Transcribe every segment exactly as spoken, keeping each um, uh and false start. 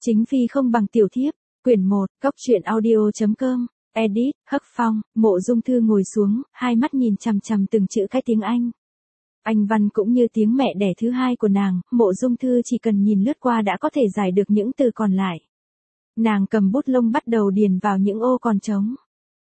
Chính phi không bằng tiểu thiếp, quyển một, góc truyện audio.com, edit, Hắc Phong. Mộ Dung Thư ngồi xuống, hai mắt nhìn chằm chằm từng chữ cái tiếng Anh. Anh văn cũng như tiếng mẹ đẻ thứ hai của nàng, Mộ Dung Thư chỉ cần nhìn lướt qua đã có thể giải được những từ còn lại. Nàng cầm bút lông bắt đầu điền vào những ô còn trống.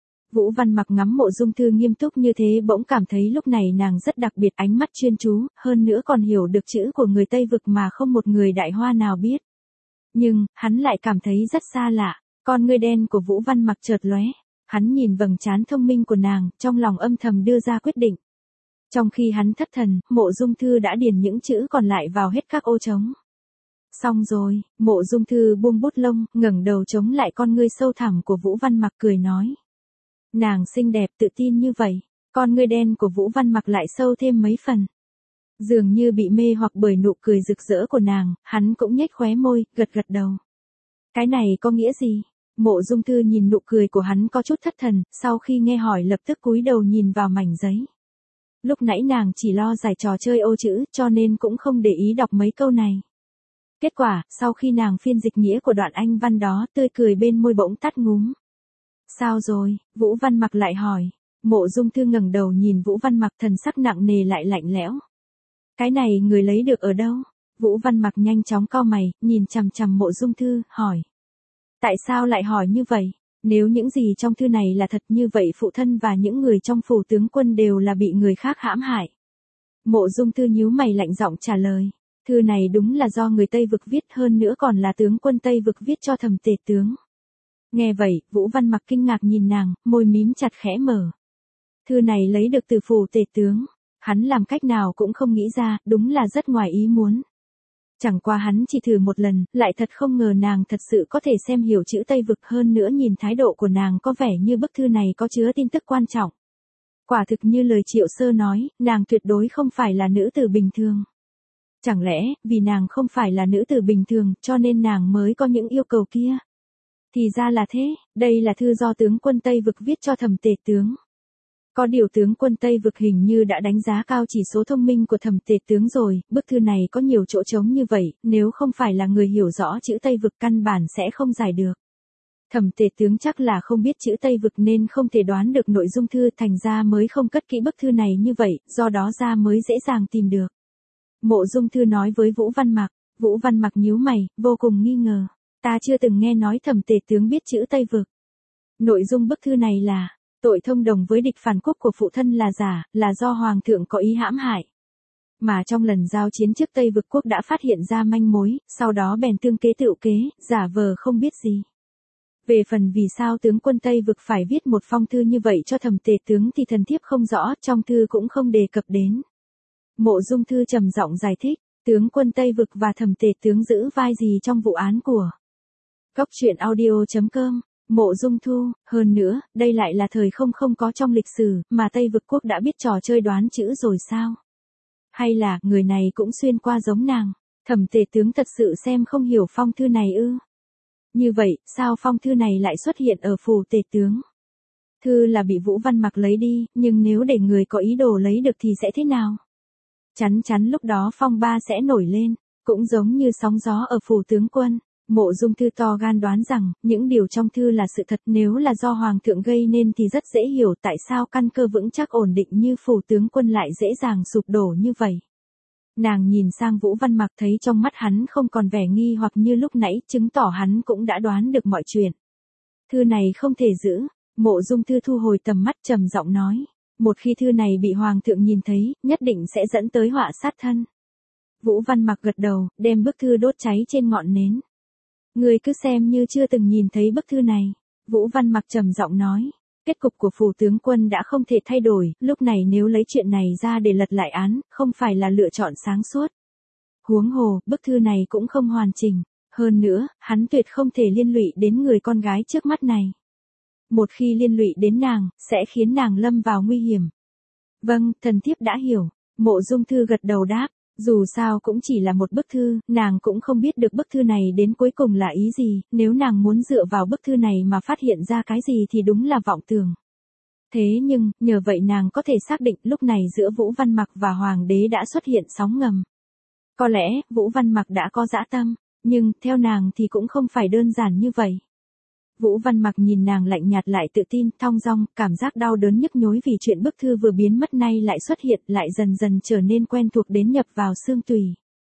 Vũ Văn Mặc ngắm Mộ Dung Thư nghiêm túc như thế bỗng cảm thấy lúc này nàng rất đặc biệt, ánh mắt chuyên chú, hơn nữa còn hiểu được chữ của người Tây Vực mà không một người Đại Hoa nào biết. Nhưng, hắn lại cảm thấy rất xa lạ, con ngươi đen của Vũ Văn Mặc chợt lóe, hắn nhìn vầng trán thông minh của nàng, trong lòng âm thầm đưa ra quyết định. Trong khi hắn thất thần, Mộ Dung Thư đã điền những chữ còn lại vào hết các ô trống. Xong rồi, Mộ Dung Thư buông bút lông, ngẩng đầu chống lại con ngươi sâu thẳm của Vũ Văn Mặc cười nói. Nàng xinh đẹp tự tin như vậy, con ngươi đen của Vũ Văn Mặc lại sâu thêm mấy phần. Dường như bị mê hoặc bởi nụ cười rực rỡ của nàng, hắn cũng nhếch khóe môi, gật gật đầu. Cái này có nghĩa gì? Mộ Dung Thư nhìn nụ cười của hắn có chút thất thần, sau khi nghe hỏi lập tức cúi đầu nhìn vào mảnh giấy. Lúc nãy nàng chỉ lo giải trò chơi ô chữ, cho nên cũng không để ý đọc mấy câu này. Kết quả, sau khi nàng phiên dịch nghĩa của đoạn Anh văn đó, tươi cười bên môi bỗng tắt ngúm. Sao rồi? Vũ Văn Mặc lại hỏi. Mộ Dung Thư ngẩng đầu nhìn Vũ Văn Mặc, thần sắc nặng nề lại lạnh lẽo. Cái này người lấy được ở đâu? Vũ Văn Mặc nhanh chóng cau mày, nhìn chằm chằm Mộ Dung Thư, hỏi. Tại sao lại hỏi như vậy? Nếu những gì trong thư này là thật như vậy phụ thân và những người trong phủ tướng quân đều là bị người khác hãm hại. Mộ Dung Thư nhíu mày lạnh giọng trả lời. Thư này đúng là do người Tây Vực viết, hơn nữa còn là tướng quân Tây Vực viết cho Thẩm Tề tướng. Nghe vậy, Vũ Văn Mặc kinh ngạc nhìn nàng, môi mím chặt khẽ mở. Thư này lấy được từ phủ Tề tướng. Hắn làm cách nào cũng không nghĩ ra, đúng là rất ngoài ý muốn. Chẳng qua hắn chỉ thử một lần, lại thật không ngờ nàng thật sự có thể xem hiểu chữ Tây Vực, hơn nữa nhìn thái độ của nàng có vẻ như bức thư này có chứa tin tức quan trọng. Quả thực như lời Triệu Sơ nói, nàng tuyệt đối không phải là nữ tử bình thường. Chẳng lẽ, vì nàng không phải là nữ tử bình thường, cho nên nàng mới có những yêu cầu kia? Thì ra là thế, đây là thư do tướng quân Tây Vực viết cho Thẩm Tề tướng. Có điều tướng quân Tây Vực hình như đã đánh giá cao chỉ số thông minh của Thẩm Tề tướng rồi, bức thư này có nhiều chỗ trống như vậy, nếu không phải là người hiểu rõ chữ Tây Vực căn bản sẽ không giải được. Thẩm Tề tướng chắc là không biết chữ Tây Vực nên không thể đoán được nội dung thư, thành ra mới không cất kỹ bức thư này như vậy, do đó ra mới dễ dàng tìm được. Mộ Dung Thư nói với Vũ Văn Mặc. Vũ Văn Mặc nhíu mày, vô cùng nghi ngờ. Ta chưa từng nghe nói Thẩm Tề tướng biết chữ Tây Vực. Nội dung bức thư này là tội thông đồng với địch phản quốc của phụ thân là giả, là do hoàng thượng có ý hãm hại. Mà trong lần giao chiến trước Tây Vực quốc đã phát hiện ra manh mối, sau đó bèn tương kế tựu kế, giả vờ không biết gì. Về phần vì sao tướng quân Tây Vực phải viết một phong thư như vậy cho Thẩm Tề tướng thì thần thiếp không rõ, trong thư cũng không đề cập đến. Mộ Dung Thư trầm giọng giải thích, tướng quân Tây Vực và Thẩm Tề tướng giữ vai gì trong vụ án của góc truyện audio.com. Mộ Dung Thu, hơn nữa, đây lại là thời không không có trong lịch sử, mà Tây Vực quốc đã biết trò chơi đoán chữ rồi sao? Hay là, người này cũng xuyên qua giống nàng, Thẩm Tề tướng thật sự xem không hiểu phong thư này ư? Như vậy, sao phong thư này lại xuất hiện ở phủ Tề tướng? Thư là bị Vũ Văn Mặc lấy đi, nhưng nếu để người có ý đồ lấy được thì sẽ thế nào? Chắn chắn lúc đó phong ba sẽ nổi lên, cũng giống như sóng gió ở phủ tướng quân. Mộ Dung Thư to gan đoán rằng, những điều trong thư là sự thật, nếu là do hoàng thượng gây nên thì rất dễ hiểu tại sao căn cơ vững chắc ổn định như phủ tướng quân lại dễ dàng sụp đổ như vậy. Nàng nhìn sang Vũ Văn Mặc thấy trong mắt hắn không còn vẻ nghi hoặc như lúc nãy, chứng tỏ hắn cũng đã đoán được mọi chuyện. Thư này không thể giữ, Mộ Dung Thư thu hồi tầm mắt trầm giọng nói. Một khi thư này bị hoàng thượng nhìn thấy, nhất định sẽ dẫn tới họa sát thân. Vũ Văn Mặc gật đầu, đem bức thư đốt cháy trên ngọn nến. Ngươi cứ xem như chưa từng nhìn thấy bức thư này. Vũ Văn Mặc trầm giọng nói. Kết cục của phủ tướng quân đã không thể thay đổi, lúc này nếu lấy chuyện này ra để lật lại án, không phải là lựa chọn sáng suốt. Huống hồ, bức thư này cũng không hoàn chỉnh. Hơn nữa, hắn tuyệt không thể liên lụy đến người con gái trước mắt này. Một khi liên lụy đến nàng, sẽ khiến nàng lâm vào nguy hiểm. Vâng, thần thiếp đã hiểu. Mộ Dung Thư gật đầu đáp. Dù sao cũng chỉ là một bức thư, nàng cũng không biết được bức thư này đến cuối cùng là ý gì, nếu nàng muốn dựa vào bức thư này mà phát hiện ra cái gì thì đúng là vọng tưởng. Thế nhưng, nhờ vậy nàng có thể xác định lúc này giữa Vũ Văn Mặc và Hoàng đế đã xuất hiện sóng ngầm. Có lẽ, Vũ Văn Mặc đã có dã tâm, Nhưng, theo nàng thì cũng không phải đơn giản như vậy. Vũ Văn Mặc nhìn nàng lạnh nhạt lại tự tin, thong dong, cảm giác đau đớn nhức nhối vì chuyện bức thư vừa biến mất nay lại xuất hiện, lại dần dần trở nên quen thuộc đến nhập vào xương tủy.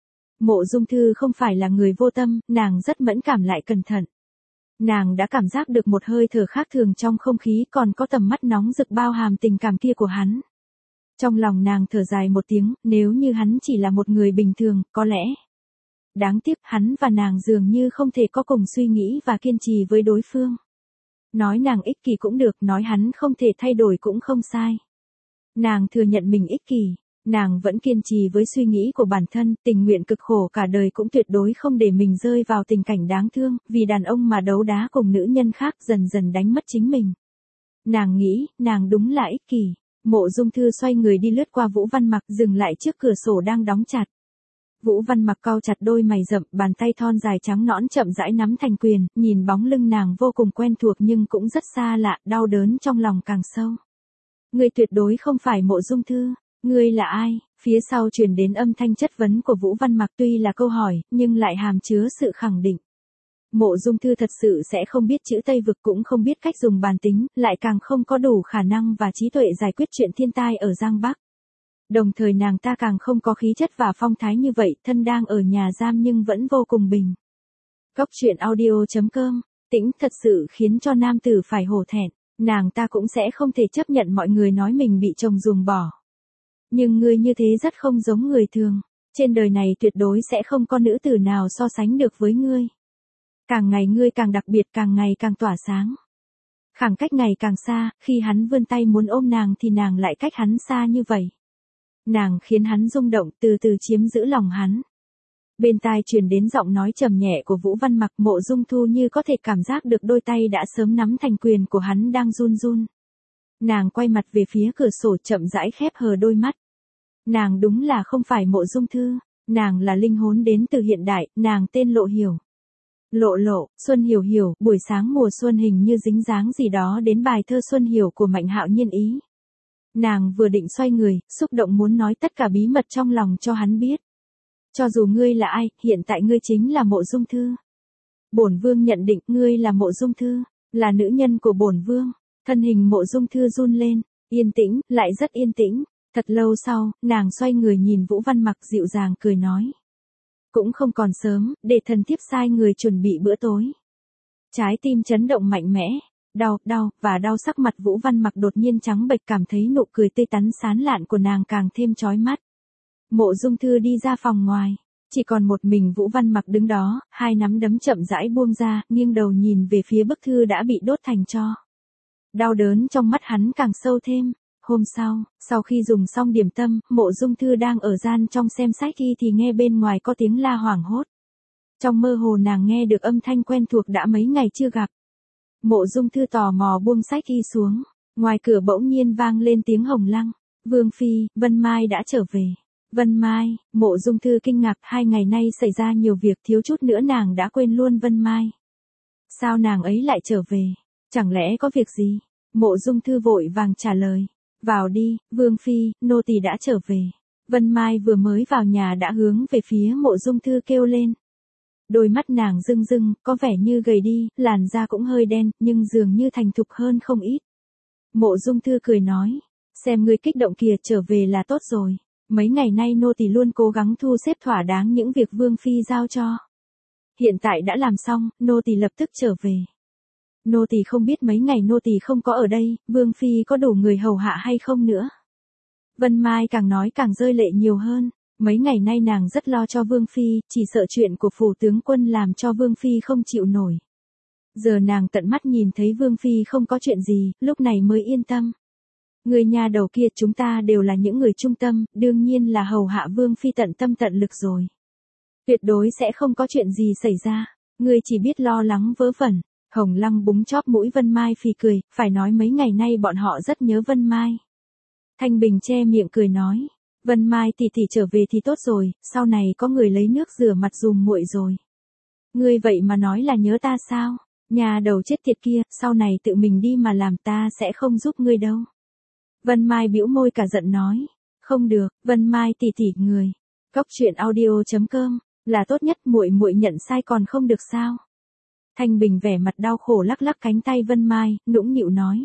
Mộ Dung Thư không phải là người vô tâm, nàng rất mẫn cảm lại cẩn thận. Nàng đã cảm giác được một hơi thở khác thường trong không khí, còn có tầm mắt nóng rực bao hàm tình cảm kia của hắn. Trong lòng nàng thở dài một tiếng, nếu như hắn chỉ là một người bình thường, có lẽ. Đáng tiếc hắn và nàng dường như không thể có cùng suy nghĩ và kiên trì với đối phương. Nói nàng ích kỷ cũng được, nói hắn không thể thay đổi cũng không sai. Nàng thừa nhận mình ích kỷ, nàng vẫn kiên trì với suy nghĩ của bản thân, tình nguyện cực khổ cả đời cũng tuyệt đối không để mình rơi vào tình cảnh đáng thương, vì đàn ông mà đấu đá cùng nữ nhân khác dần dần đánh mất chính mình. Nàng nghĩ, nàng đúng là ích kỷ. Mộ Dung Thư xoay người đi lướt qua Vũ Văn Mặc, dừng lại trước cửa sổ đang đóng chặt. Vũ Văn Mặc cau chặt đôi mày rậm, bàn tay thon dài trắng nõn chậm rãi nắm thành quyền, nhìn bóng lưng nàng vô cùng quen thuộc nhưng cũng rất xa lạ, đau đớn trong lòng càng sâu. Ngươi tuyệt đối không phải Mộ Dung Thư, ngươi là ai? Phía sau truyền đến âm thanh chất vấn của Vũ Văn Mặc, tuy là câu hỏi, nhưng lại hàm chứa sự khẳng định. Mộ Dung Thư thật sự sẽ không biết chữ Tây Vực, cũng không biết cách dùng bàn tính, lại càng không có đủ khả năng và trí tuệ giải quyết chuyện thiên tai ở Giang Bắc. Đồng thời nàng ta càng không có khí chất và phong thái như vậy, thân đang ở nhà giam nhưng vẫn vô cùng bình. Cốc truyện audio chấm com, tĩnh thật sự khiến cho nam tử phải hổ thẹn, nàng ta cũng sẽ không thể chấp nhận mọi người nói mình bị chồng ruồng bỏ. Nhưng ngươi như thế rất không giống người thường, trên đời này tuyệt đối sẽ không có nữ tử nào so sánh được với ngươi. Càng ngày ngươi càng đặc biệt, càng ngày càng tỏa sáng. Khoảng cách ngày càng xa, khi hắn vươn tay muốn ôm nàng thì nàng lại cách hắn xa như vậy. Nàng khiến hắn rung động, từ từ chiếm giữ lòng hắn. Bên tai truyền đến giọng nói trầm nhẹ của Vũ Văn Mặc, Mộ Dung Thu như có thể cảm giác được đôi tay đã sớm nắm thành quyền của hắn đang run run. Nàng quay mặt về phía cửa sổ, chậm rãi khép hờ đôi mắt. Nàng đúng là không phải Mộ Dung Thư, nàng là linh hồn đến từ hiện đại, nàng tên Lộ Hiểu. Lộ lộ, Xuân Hiểu Hiểu, buổi sáng mùa xuân hình như dính dáng gì đó đến bài thơ Xuân Hiểu của Mạnh Hạo Nhiên ý. Nàng vừa định xoay người, xúc động muốn nói tất cả bí mật trong lòng cho hắn biết. Cho dù ngươi là ai, hiện tại ngươi chính là Mộ Dung Thư. Bổn vương nhận định ngươi là Mộ Dung Thư, là nữ nhân của bổn vương. Thân hình Mộ Dung Thư run lên, yên tĩnh, lại rất yên tĩnh. Thật lâu sau, nàng xoay người nhìn Vũ Văn Mặc dịu dàng cười nói. Cũng không còn sớm, để thần thiếp sai người chuẩn bị bữa tối. Trái tim chấn động mạnh mẽ, đau, đau, và đau sắc mặt Vũ Văn Mặc đột nhiên trắng bệch, cảm thấy nụ cười tươi tắn sán lạn của nàng càng thêm chói mắt. Mộ Dung Thư đi ra phòng ngoài, chỉ còn một mình Vũ Văn Mặc đứng đó, hai nắm đấm chậm rãi buông ra, nghiêng đầu nhìn về phía bức thư đã bị đốt thành tro. Đau đớn trong mắt hắn càng sâu thêm. Hôm sau, sau khi dùng xong điểm tâm, Mộ Dung Thư đang ở gian trong xem sách y thì nghe bên ngoài có tiếng la hoảng hốt. Trong mơ hồ nàng nghe được âm thanh quen thuộc đã mấy ngày chưa gặp. Mộ Dung Thư tò mò buông sách y xuống, ngoài cửa bỗng nhiên vang lên tiếng hồng lăng. Vương Phi, Vân Mai đã trở về. Vân Mai, Mộ Dung Thư kinh ngạc, hai ngày nay xảy ra nhiều việc, thiếu chút nữa nàng đã quên luôn Vân Mai. Sao nàng ấy lại trở về? Chẳng lẽ có việc gì? Mộ Dung Thư vội vàng trả lời. Vào đi, Vương Phi, nô tỳ đã trở về. Vân Mai vừa mới vào nhà đã hướng về phía Mộ Dung Thư kêu lên. Đôi mắt nàng rưng rưng, có vẻ như gầy đi, làn da cũng hơi đen, nhưng dường như thành thục hơn không ít. Mộ Dung Thư cười nói, xem ngươi kích động kìa, trở về là tốt rồi. Mấy ngày nay nô tỳ luôn cố gắng thu xếp thỏa đáng những việc Vương Phi giao cho. Hiện tại đã làm xong, nô tỳ lập tức trở về. Nô tỳ không biết mấy ngày nô tỳ không có ở đây, Vương Phi có đủ người hầu hạ hay không nữa. Vân Mai càng nói càng rơi lệ nhiều hơn, mấy ngày nay nàng rất lo cho Vương Phi, chỉ sợ chuyện của phủ tướng quân làm cho Vương Phi không chịu nổi. Giờ nàng tận mắt nhìn thấy Vương Phi không có chuyện gì, lúc này mới yên tâm. Người nhà đầu kia, chúng ta đều là những người trung tâm, đương nhiên là hầu hạ Vương Phi tận tâm tận lực rồi. Tuyệt đối sẽ không có chuyện gì xảy ra, ngươi chỉ biết lo lắng vớ vẩn. Hồng Lăng búng chóp mũi Vân Mai phì cười, phải nói mấy ngày nay bọn họ rất nhớ Vân Mai. Thanh Bình che miệng cười nói, Vân Mai tỷ tỷ trở về thì tốt rồi, sau này có người lấy nước rửa mặt dùm muội rồi. Ngươi vậy mà nói là nhớ ta sao? Nhà đầu chết tiệt kia, sau này tự mình đi mà làm, ta sẽ không giúp ngươi đâu. Vân Mai bĩu môi cả giận nói, không được, Vân Mai tỷ tỷ người. Cốc truyện audio chấm com Là tốt nhất, muội muội nhận sai còn không được sao? Thanh Bình vẻ mặt đau khổ lắc lắc cánh tay Vân Mai, nũng nịu nói.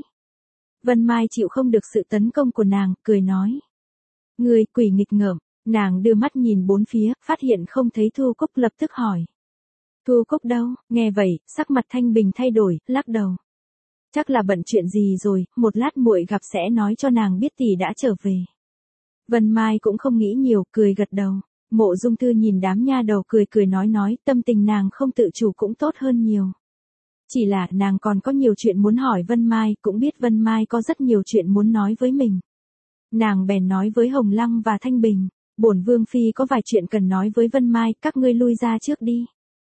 Vân Mai chịu không được sự tấn công của nàng, cười nói. Người quỷ nghịch ngợm, nàng đưa mắt nhìn bốn phía, phát hiện không thấy Thu Cúc lập tức hỏi. Thu Cúc đâu? Nghe vậy, sắc mặt Thanh Bình thay đổi, lắc đầu. Chắc là bận chuyện gì rồi, một lát muội gặp sẽ nói cho nàng biết tỷ đã trở về. Vân Mai cũng không nghĩ nhiều, cười gật đầu. Mộ Dung Thư nhìn đám nha đầu cười cười nói nói, tâm tình nàng không tự chủ cũng tốt hơn nhiều. Chỉ là nàng còn có nhiều chuyện muốn hỏi Vân Mai, cũng biết Vân Mai có rất nhiều chuyện muốn nói với mình. Nàng bèn nói với Hồng Lăng và Thanh Bình, bổn Vương Phi có vài chuyện cần nói với Vân Mai, các ngươi lui ra trước đi.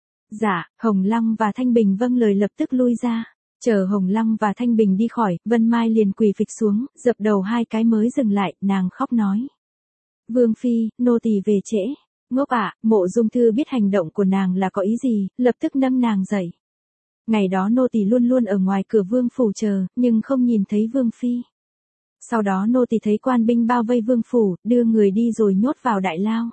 Dạ, Hồng Lăng và Thanh Bình vâng lời lập tức lui ra. Chờ Hồng Lăng và Thanh Bình đi khỏi, Vân Mai liền quỳ phịch xuống, dập đầu hai cái mới dừng lại, nàng khóc nói. Vương Phi, nô tỳ về trễ. Ngốc ạ, Mộ Dung Thư biết hành động của nàng là có ý gì, lập tức nâng nàng dậy. Ngày đó nô tỳ luôn luôn ở ngoài cửa vương phủ chờ, nhưng không nhìn thấy Vương Phi. Sau đó nô tỳ thấy quan binh bao vây vương phủ, đưa người đi rồi nhốt vào đại lao.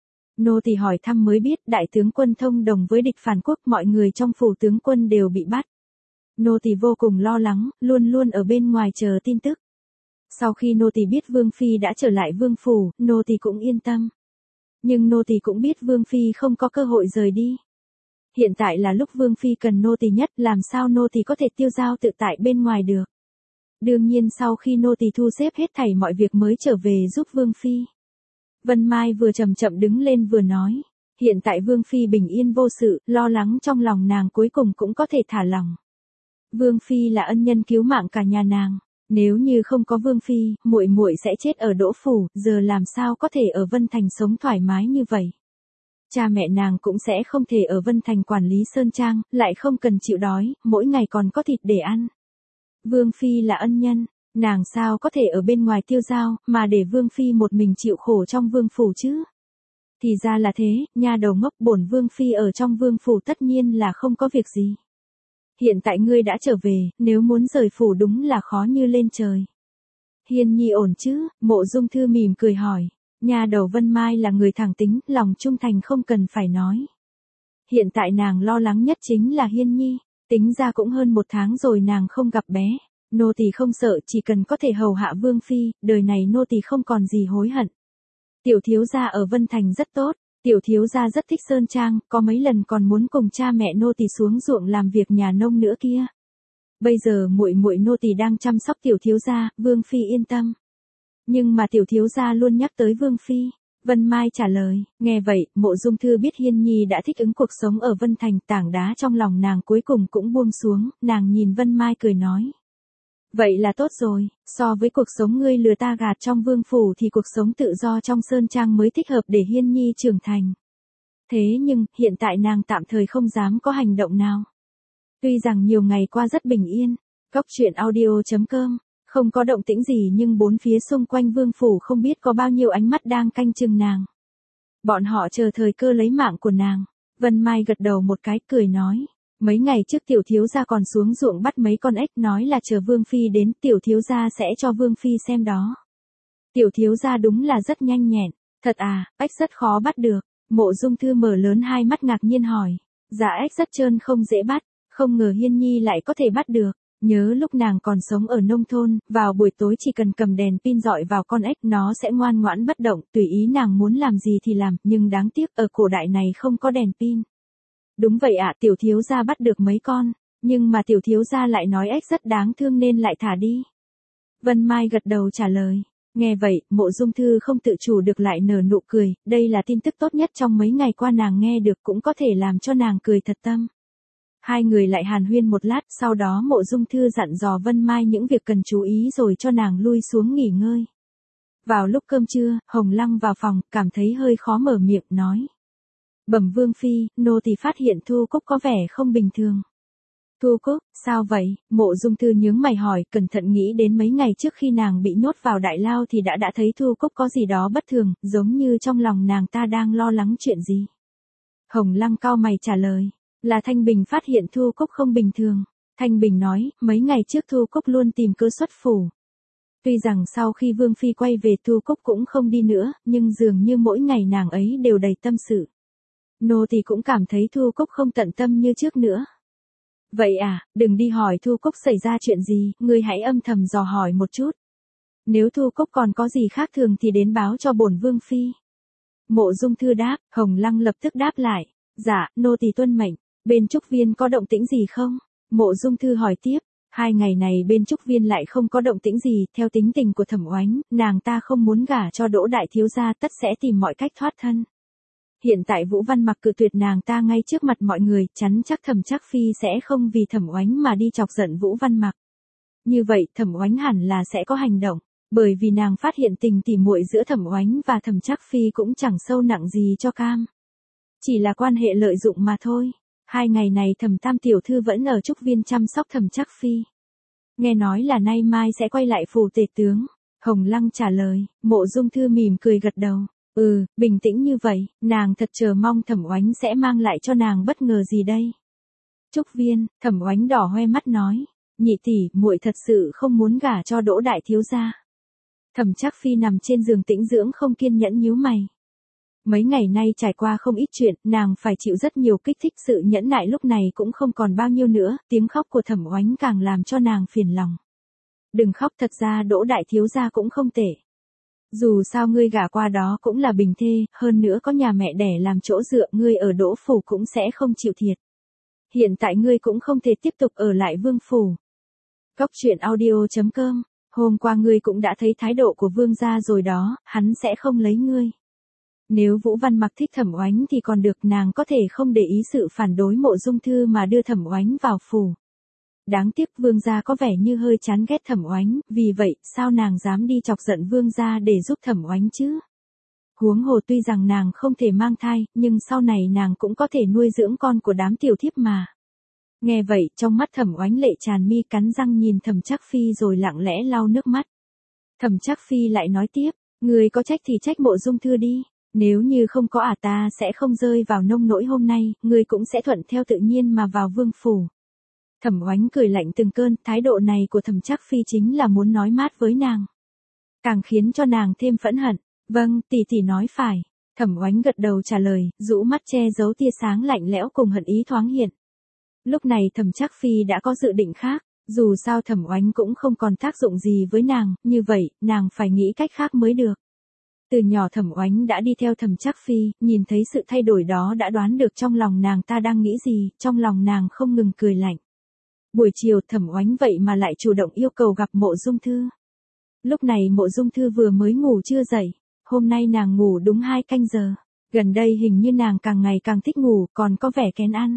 Nô tỳ hỏi thăm mới biết đại tướng quân thông đồng với địch phản quốc, mọi người trong phủ tướng quân đều bị bắt. Nô tỳ vô cùng lo lắng, luôn luôn ở bên ngoài chờ tin tức. Sau khi nô tỳ biết Vương Phi đã trở lại vương phủ, nô tỳ cũng yên tâm. Nhưng nô tỳ cũng biết Vương Phi không có cơ hội rời đi. Hiện tại là lúc Vương Phi cần nô tỳ nhất, làm sao nô tỳ có thể tiêu dao tự tại bên ngoài được. Đương nhiên sau khi nô tỳ thu xếp hết thảy mọi việc mới trở về giúp Vương Phi. Vân Mai vừa chậm chậm đứng lên vừa nói, hiện tại Vương Phi bình yên vô sự, lo lắng trong lòng nàng cuối cùng cũng có thể thả lòng. Vương Phi là ân nhân cứu mạng cả nhà nàng, nếu như không có Vương Phi, muội muội sẽ chết ở Đỗ phủ, giờ làm sao có thể ở Vân Thành sống thoải mái như vậy. Cha mẹ nàng cũng sẽ không thể ở Vân Thành quản lý Sơn Trang, lại không cần chịu đói, mỗi ngày còn có thịt để ăn. Vương Phi là ân nhân, nàng sao có thể ở bên ngoài tiêu dao, mà để Vương Phi một mình chịu khổ trong vương phủ chứ? Thì ra là thế, nha đầu ngốc, bổn Vương Phi ở trong vương phủ tất nhiên là không có việc gì. Hiện tại ngươi đã trở về, nếu muốn rời phủ đúng là khó như lên trời. Hiên Nhi ổn chứ? Mộ Dung Thư mỉm cười hỏi. Nha đầu Vân Mai là người thẳng tính, lòng trung thành không cần phải nói. Hiện tại nàng lo lắng nhất chính là Hiên Nhi, tính ra cũng hơn một tháng rồi nàng không gặp bé. Nô tỳ không sợ, chỉ cần có thể hầu hạ Vương Phi, đời này nô tỳ không còn gì hối hận. Tiểu thiếu gia ở Vân Thành rất tốt, tiểu thiếu gia rất thích Sơn Trang, có mấy lần còn muốn cùng cha mẹ nô tỳ xuống ruộng làm việc nhà nông nữa kia. Bây giờ muội muội nô tỳ đang chăm sóc tiểu thiếu gia, Vương Phi yên tâm. Nhưng mà tiểu thiếu gia luôn nhắc tới Vương Phi. Vân Mai trả lời, nghe vậy, Mộ Dung Thư biết Hiên Nhi đã thích ứng cuộc sống ở Vân Thành, tảng đá trong lòng nàng cuối cùng cũng buông xuống, nàng nhìn Vân Mai cười nói. Vậy là tốt rồi, so với cuộc sống ngươi lừa ta gạt trong vương phủ thì cuộc sống tự do trong Sơn Trang mới thích hợp để Hiên Nhi trưởng thành. Thế nhưng, hiện tại nàng tạm thời không dám có hành động nào. Tuy rằng nhiều ngày qua rất bình yên, Góc Truyện Audio chấm com, không có động tĩnh gì nhưng bốn phía xung quanh vương phủ không biết có bao nhiêu ánh mắt đang canh chừng nàng. Bọn họ chờ thời cơ lấy mạng của nàng. Vân Mai gật đầu một cái, cười nói. Mấy ngày trước tiểu thiếu gia còn xuống ruộng bắt mấy con ếch, nói là chờ Vương Phi đến, tiểu thiếu gia sẽ cho Vương Phi xem đó. Tiểu thiếu gia đúng là rất nhanh nhẹn. Thật à, ếch rất khó bắt được. Mộ Dung Thư mở lớn hai mắt ngạc nhiên hỏi. Dạ ếch rất trơn không dễ bắt, không ngờ Hiên Nhi lại có thể bắt được. Nhớ lúc nàng còn sống ở nông thôn, vào buổi tối chỉ cần cầm đèn pin dọi vào con ếch nó sẽ ngoan ngoãn bất động, tùy ý nàng muốn làm gì thì làm, nhưng đáng tiếc ở cổ đại này không có đèn pin. Đúng vậy ạ, tiểu thiếu gia bắt được mấy con, nhưng mà tiểu thiếu gia lại nói ếch rất đáng thương nên lại thả đi. Vân Mai gật đầu trả lời. Nghe vậy, Mộ Dung Thư không tự chủ được lại nở nụ cười, đây là tin tức tốt nhất trong mấy ngày qua nàng nghe được, cũng có thể làm cho nàng cười thật tâm. Hai người lại hàn huyên một lát, sau đó Mộ Dung Thư dặn dò Vân Mai những việc cần chú ý rồi cho nàng lui xuống nghỉ ngơi. Vào lúc cơm trưa, Hồng Lăng vào phòng, cảm thấy hơi khó mở miệng, nói. Bẩm Vương Phi, nô tỳ phát hiện Thu Cúc có vẻ không bình thường. Thu Cúc, sao vậy? Mộ Dung Thư nhướng mày hỏi, cẩn thận nghĩ đến mấy ngày trước khi nàng bị nhốt vào đại lao thì đã đã thấy Thu Cúc có gì đó bất thường, giống như trong lòng nàng ta đang lo lắng chuyện gì. Hồng Lăng cau mày trả lời. Là Thanh Bình phát hiện Thu Cúc không bình thường. Thanh Bình nói, mấy ngày trước Thu Cúc luôn tìm cớ xuất phủ. Tuy rằng sau khi Vương Phi quay về Thu Cúc cũng không đi nữa, nhưng dường như mỗi ngày nàng ấy đều đầy tâm sự. nô tỳ cũng cảm thấy Thu Cúc không tận tâm như trước nữa. Vậy à, đừng đi hỏi Thu Cúc xảy ra chuyện gì, ngươi hãy âm thầm dò hỏi một chút. Nếu Thu Cúc còn có gì khác thường thì đến báo cho bổn vương phi. Mộ Dung Thư đáp, Hồng Lăng lập tức đáp lại. Dạ, nô tỳ tuân mệnh. Bên Trúc Viên có động tĩnh gì không? Mộ Dung Thư hỏi tiếp. Hai ngày này bên Trúc Viên lại không có động tĩnh gì, theo tính tình của Thẩm Oánh, nàng ta không muốn gả cho Đỗ đại thiếu gia, tất sẽ tìm mọi cách thoát thân. Hiện tại Vũ Văn Mặc cự tuyệt nàng ta ngay trước mặt mọi người, chắn chắc Thẩm Trác Phi sẽ không vì Thẩm Oánh mà đi chọc giận Vũ Văn Mặc. Như vậy, Thẩm Oánh hẳn là sẽ có hành động, bởi vì nàng phát hiện tình tỉ muội giữa Thẩm Oánh và Thẩm Trác Phi cũng chẳng sâu nặng gì cho cam. Chỉ là quan hệ lợi dụng mà thôi. Hai ngày này Thẩm Tam tiểu thư vẫn ở Trúc Viên chăm sóc Thẩm Trác Phi. Nghe nói là nay mai sẽ quay lại phủ tể tướng. Hồng Lăng trả lời, Mộ Dung Thư mỉm cười gật đầu. Ừ, bình tĩnh như vậy, nàng thật chờ mong Thẩm Oánh sẽ mang lại cho nàng bất ngờ gì đây. Trúc Viên, Thẩm Oánh đỏ hoe mắt nói, nhị tỷ, muội thật sự không muốn gả cho Đỗ đại thiếu gia. Thẩm Trác Phi nằm trên giường tĩnh dưỡng không kiên nhẫn nhíu mày. Mấy ngày nay trải qua không ít chuyện, nàng phải chịu rất nhiều kích thích, sự nhẫn nại lúc này cũng không còn bao nhiêu nữa, tiếng khóc của Thẩm Oánh càng làm cho nàng phiền lòng. Đừng khóc, thật ra Đỗ đại thiếu gia cũng không tệ. Dù sao ngươi gả qua đó cũng là bình thê, hơn nữa có nhà mẹ đẻ làm chỗ dựa, ngươi ở Đỗ phủ cũng sẽ không chịu thiệt. Hiện tại ngươi cũng không thể tiếp tục ở lại Vương phủ. Cóc truyện audio chấm com, hôm qua ngươi cũng đã thấy thái độ của Vương gia rồi đó, hắn sẽ không lấy ngươi. Nếu Vũ Văn Mặc thích Thẩm Oánh thì còn được, nàng có thể không để ý sự phản đối Mộ Dung Thư mà đưa Thẩm Oánh vào phủ. Đáng tiếc Vương gia có vẻ như hơi chán ghét Thẩm Oánh, vì vậy, sao nàng dám đi chọc giận Vương gia để giúp Thẩm Oánh chứ? Huống hồ tuy rằng nàng không thể mang thai, nhưng sau này nàng cũng có thể nuôi dưỡng con của đám tiểu thiếp mà. Nghe vậy, trong mắt Thẩm Oánh lệ tràn mi, cắn răng nhìn Thẩm Trác Phi rồi lặng lẽ lau nước mắt. Thẩm Trác Phi lại nói tiếp, người có trách thì trách Mộ Dung Thư đi. Nếu như không có ả à ta sẽ không rơi vào nông nỗi hôm nay, người cũng sẽ thuận theo tự nhiên mà vào vương phủ. Thẩm Oánh cười lạnh từng cơn, thái độ này của Thẩm Trác Phi chính là muốn nói mát với nàng. Càng khiến cho nàng thêm phẫn hận. Vâng, tỷ tỷ nói phải. Thẩm Oánh gật đầu trả lời, rũ mắt che giấu tia sáng lạnh lẽo cùng hận ý thoáng hiện. Lúc này Thẩm Trác Phi đã có dự định khác, dù sao Thẩm Oánh cũng không còn tác dụng gì với nàng, như vậy, nàng phải nghĩ cách khác mới được. Từ nhỏ Thẩm Oánh đã đi theo Thẩm Trác Phi, nhìn thấy sự thay đổi đó đã đoán được trong lòng nàng ta đang nghĩ gì, trong lòng nàng không ngừng cười lạnh. Buổi chiều Thẩm Oánh vậy mà lại chủ động yêu cầu gặp Mộ Dung Thư. Lúc này Mộ Dung Thư vừa mới ngủ chưa dậy, hôm nay nàng ngủ đúng hai canh giờ, gần đây hình như nàng càng ngày càng thích ngủ, còn có vẻ kén ăn.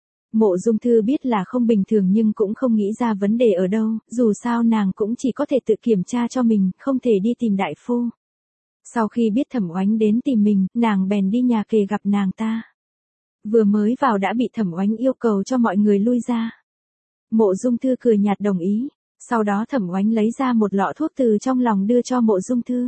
Mộ Dung Thư biết là không bình thường nhưng cũng không nghĩ ra vấn đề ở đâu, dù sao nàng cũng chỉ có thể tự kiểm tra cho mình, không thể đi tìm đại phu. Sau khi biết Thẩm Oánh đến tìm mình, nàng bèn đi nhà kề gặp nàng ta. Vừa mới vào đã bị Thẩm Oánh yêu cầu cho mọi người lui ra. Mộ Dung Thư cười nhạt đồng ý, sau đó Thẩm Oánh lấy ra một lọ thuốc từ trong lòng đưa cho Mộ Dung Thư.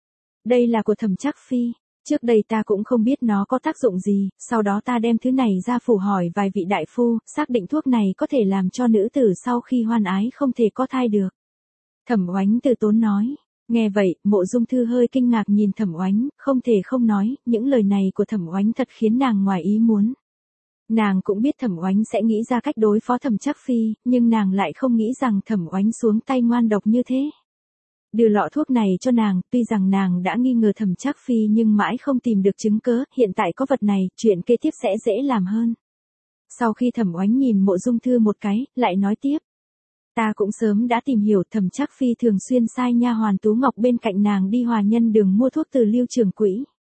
Đây là của Thẩm Trác Phi, trước đây ta cũng không biết nó có tác dụng gì, sau đó ta đem thứ này ra phủ hỏi vài vị đại phu, xác định thuốc này có thể làm cho nữ tử sau khi hoan ái không thể có thai được. Thẩm Oánh từ tốn nói. Nghe vậy, Mộ Dung Thư hơi kinh ngạc nhìn Thẩm Oánh, không thể không nói, những lời này của Thẩm Oánh thật khiến nàng ngoài ý muốn. Nàng cũng biết Thẩm Oánh sẽ nghĩ ra cách đối phó Thẩm Trác Phi, nhưng nàng lại không nghĩ rằng Thẩm Oánh xuống tay ngoan độc như thế. Đưa lọ thuốc này cho nàng, tuy rằng nàng đã nghi ngờ Thẩm Trác Phi nhưng mãi không tìm được chứng cớ, hiện tại có vật này, chuyện kế tiếp sẽ dễ làm hơn. Sau khi Thẩm Oánh nhìn Mộ Dung Thư một cái, lại nói tiếp. Ta cũng sớm đã tìm hiểu, Thẩm Trác Phi thường xuyên sai nha hoàn Tú Ngọc bên cạnh nàng đi Hòa Nhân Đường mua thuốc từ Lưu Trường Quỹ.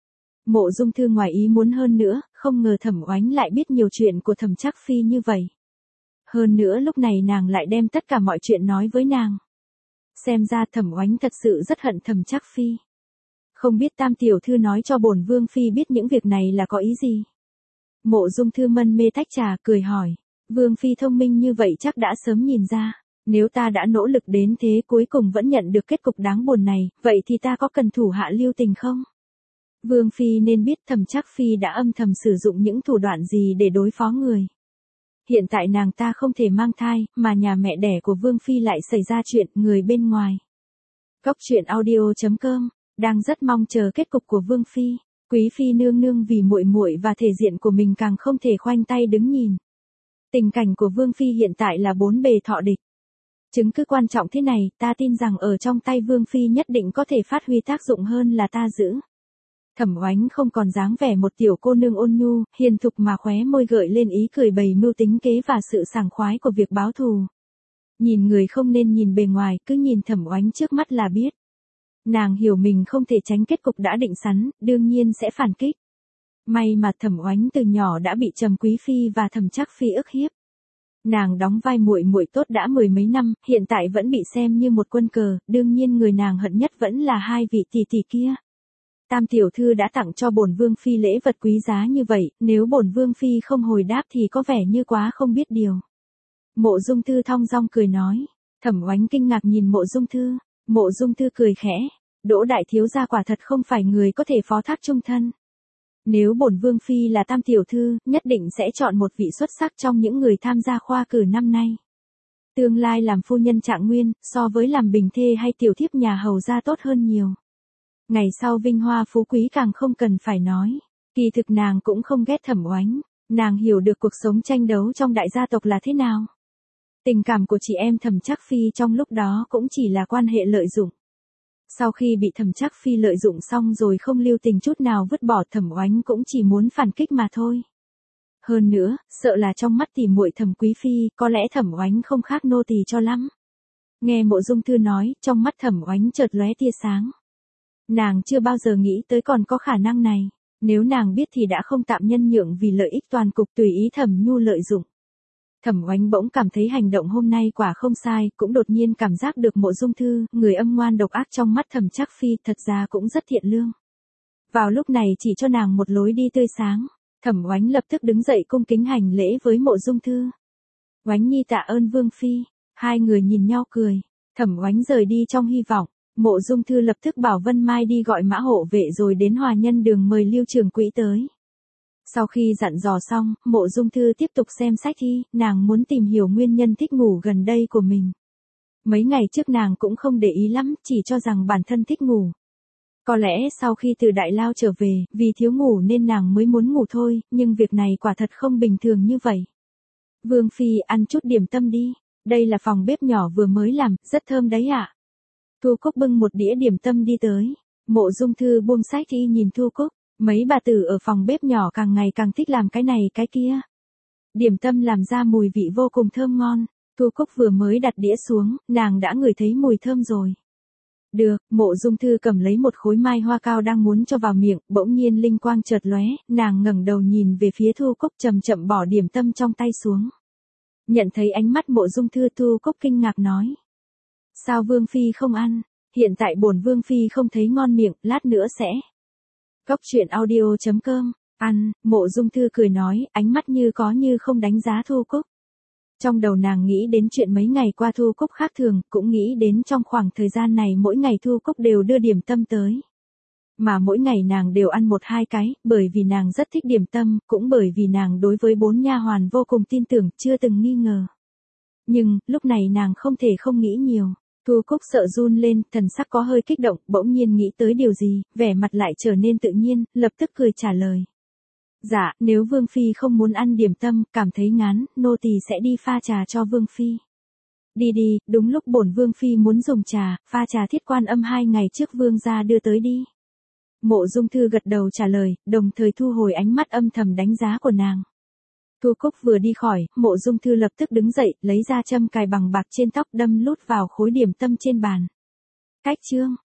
Mộ Dung Thư ngoài ý muốn hơn nữa, không ngờ Thẩm Oánh lại biết nhiều chuyện của Thẩm Trác Phi như vậy. Hơn nữa lúc này nàng lại đem tất cả mọi chuyện nói với nàng. Xem ra Thẩm Oánh thật sự rất hận Thẩm Trác Phi. Không biết Tam tiểu thư nói cho bổn vương phi biết những việc này là có ý gì? Mộ Dung Thư mân mê tách trà cười hỏi. Vương phi thông minh như vậy chắc đã sớm nhìn ra. Nếu ta đã nỗ lực đến thế cuối cùng vẫn nhận được kết cục đáng buồn này, vậy thì ta có cần thủ hạ lưu tình không? Vương phi nên biết Thẩm Trác Phi đã âm thầm sử dụng những thủ đoạn gì để đối phó người. Hiện tại nàng ta không thể mang thai, mà nhà mẹ đẻ của Vương phi lại xảy ra chuyện người bên ngoài. Cóc truyện audio chấm com đang rất mong chờ kết cục của Vương phi. Quý phi nương nương vì muội muội và thể diện của mình càng không thể khoanh tay đứng nhìn. Tình cảnh của Vương phi hiện tại là bốn bề thọ địch. Chứng cứ quan trọng thế này, ta tin rằng ở trong tay Vương phi nhất định có thể phát huy tác dụng hơn là ta giữ. Thẩm Oánh không còn dáng vẻ một tiểu cô nương ôn nhu, hiền thục mà khóe môi gợi lên ý cười bày mưu tính kế và sự sảng khoái của việc báo thù. Nhìn người không nên nhìn bề ngoài, cứ nhìn Thẩm Oánh trước mắt là biết. Nàng hiểu mình không thể tránh kết cục đã định sẵn, đương nhiên sẽ phản kích. May mà Thẩm Oánh từ nhỏ đã bị Trầm Quý phi và Thẩm Trác phi ức hiếp. Nàng đóng vai muội muội tốt đã mười mấy năm, hiện tại vẫn bị xem như một quân cờ, đương nhiên người nàng hận nhất vẫn là hai vị tỷ tỷ kia. Tam tiểu thư đã tặng cho bổn vương phi lễ vật quý giá như vậy, nếu bổn vương phi không hồi đáp thì có vẻ như quá không biết điều. Mộ Dung Thư thong dong cười nói. Thẩm Oánh kinh ngạc nhìn Mộ Dung Thư. Mộ Dung Thư cười khẽ. Đỗ đại thiếu gia quả thật không phải người có thể phó thác chung thân. Nếu bổn vương phi là tam tiểu thư, nhất định sẽ chọn một vị xuất sắc trong những người tham gia khoa cử năm nay. Tương lai làm phu nhân Trạng Nguyên, so với làm bình thê hay tiểu thiếp nhà hầu gia tốt hơn nhiều. Ngày sau vinh hoa phú quý càng không cần phải nói. Kỳ thực nàng cũng không ghét Thẩm Oánh. Nàng hiểu được cuộc sống tranh đấu trong đại gia tộc là thế nào. Tình cảm của chị em Thẩm Trác phi trong lúc đó cũng chỉ là quan hệ lợi dụng. Sau khi bị Thẩm Trác phi lợi dụng xong rồi không lưu tình chút nào vứt bỏ, Thẩm Oánh cũng chỉ muốn phản kích mà thôi. Hơn nữa, sợ là trong mắt tỉ muội Thẩm Quý phi, có lẽ Thẩm Oánh không khác nô tỳ cho lắm. Nghe Mộ Dung Thư nói, trong mắt Thẩm Oánh chợt lóe tia sáng. Nàng chưa bao giờ nghĩ tới còn có khả năng này, nếu nàng biết thì đã không tạm nhân nhượng vì lợi ích toàn cục tùy ý Thẩm Nhu lợi dụng. Thẩm Oánh bỗng cảm thấy hành động hôm nay quả không sai, cũng đột nhiên cảm giác được Mộ Dung Thư, người âm ngoan độc ác trong mắt Thẩm Trác phi, thật ra cũng rất thiện lương. Vào lúc này chỉ cho nàng một lối đi tươi sáng, Thẩm Oánh lập tức đứng dậy cung kính hành lễ với Mộ Dung Thư. Oánh nhi tạ ơn vương phi. Hai người nhìn nhau cười. Thẩm Oánh rời đi trong hy vọng. Mộ Dung Thư lập tức bảo Vân Mai đi gọi mã hộ vệ rồi đến Hòa Nhân Đường mời Lưu Trường Quỹ tới. Sau khi dặn dò xong, Mộ Dung Thư tiếp tục xem sách thi, nàng muốn tìm hiểu nguyên nhân thích ngủ gần đây của mình. Mấy ngày trước nàng cũng không để ý lắm, chỉ cho rằng bản thân thích ngủ. Có lẽ sau khi từ Đại Lao trở về, vì thiếu ngủ nên nàng mới muốn ngủ thôi, nhưng việc này quả thật không bình thường như vậy. Vương phi ăn chút điểm tâm đi, đây là phòng bếp nhỏ vừa mới làm, rất thơm đấy ạ. Thu Cúc bưng một đĩa điểm tâm đi tới. Mộ Dung Thư buông sách thi nhìn Thu Cúc. Mấy bà tử ở phòng bếp nhỏ càng ngày càng thích làm cái này cái kia. Điểm tâm làm ra mùi vị vô cùng thơm ngon. Thu Cúc vừa mới đặt đĩa xuống, nàng đã ngửi thấy mùi thơm rồi. Được, Mộ Dung Thư cầm lấy một khối mai hoa cao đang muốn cho vào miệng, bỗng nhiên linh quang chợt lóe, nàng ngẩng đầu nhìn về phía Thu Cúc chậm chậm bỏ điểm tâm trong tay xuống. Nhận thấy ánh mắt Mộ Dung Thư, Thu Cúc kinh ngạc nói. Sao Vương phi không ăn? Hiện tại bổn Vương phi không thấy ngon miệng, lát nữa sẽ. Cốc truyện audio chấm com, ăn, Mộ Dung Thư cười nói, ánh mắt như có như không đánh giá Thu Cúc. Trong đầu nàng nghĩ đến chuyện mấy ngày qua Thu Cúc khác thường, cũng nghĩ đến trong khoảng thời gian này mỗi ngày Thu Cúc đều đưa điểm tâm tới. Mà mỗi ngày nàng đều ăn một hai cái, bởi vì nàng rất thích điểm tâm, cũng bởi vì nàng đối với bốn nha hoàn vô cùng tin tưởng, chưa từng nghi ngờ. Nhưng, lúc này nàng không thể không nghĩ nhiều. Thu Cúc sợ run lên, thần sắc có hơi kích động, bỗng nhiên nghĩ tới điều gì, vẻ mặt lại trở nên tự nhiên, lập tức cười trả lời. Dạ, nếu Vương phi không muốn ăn điểm tâm, cảm thấy ngán, nô tỳ sẽ đi pha trà cho Vương phi. Đi đi, đúng lúc bổn Vương phi muốn dùng trà, pha trà Thiết Quan Âm hai ngày trước Vương gia đưa tới đi. Mộ Dung Thư gật đầu trả lời, đồng thời thu hồi ánh mắt âm thầm đánh giá của nàng. Thu Cúc vừa đi khỏi, Mộ Dung Thư lập tức đứng dậy, lấy ra châm cài bằng bạc trên tóc đâm lút vào khối điểm tâm trên bàn. Cách chương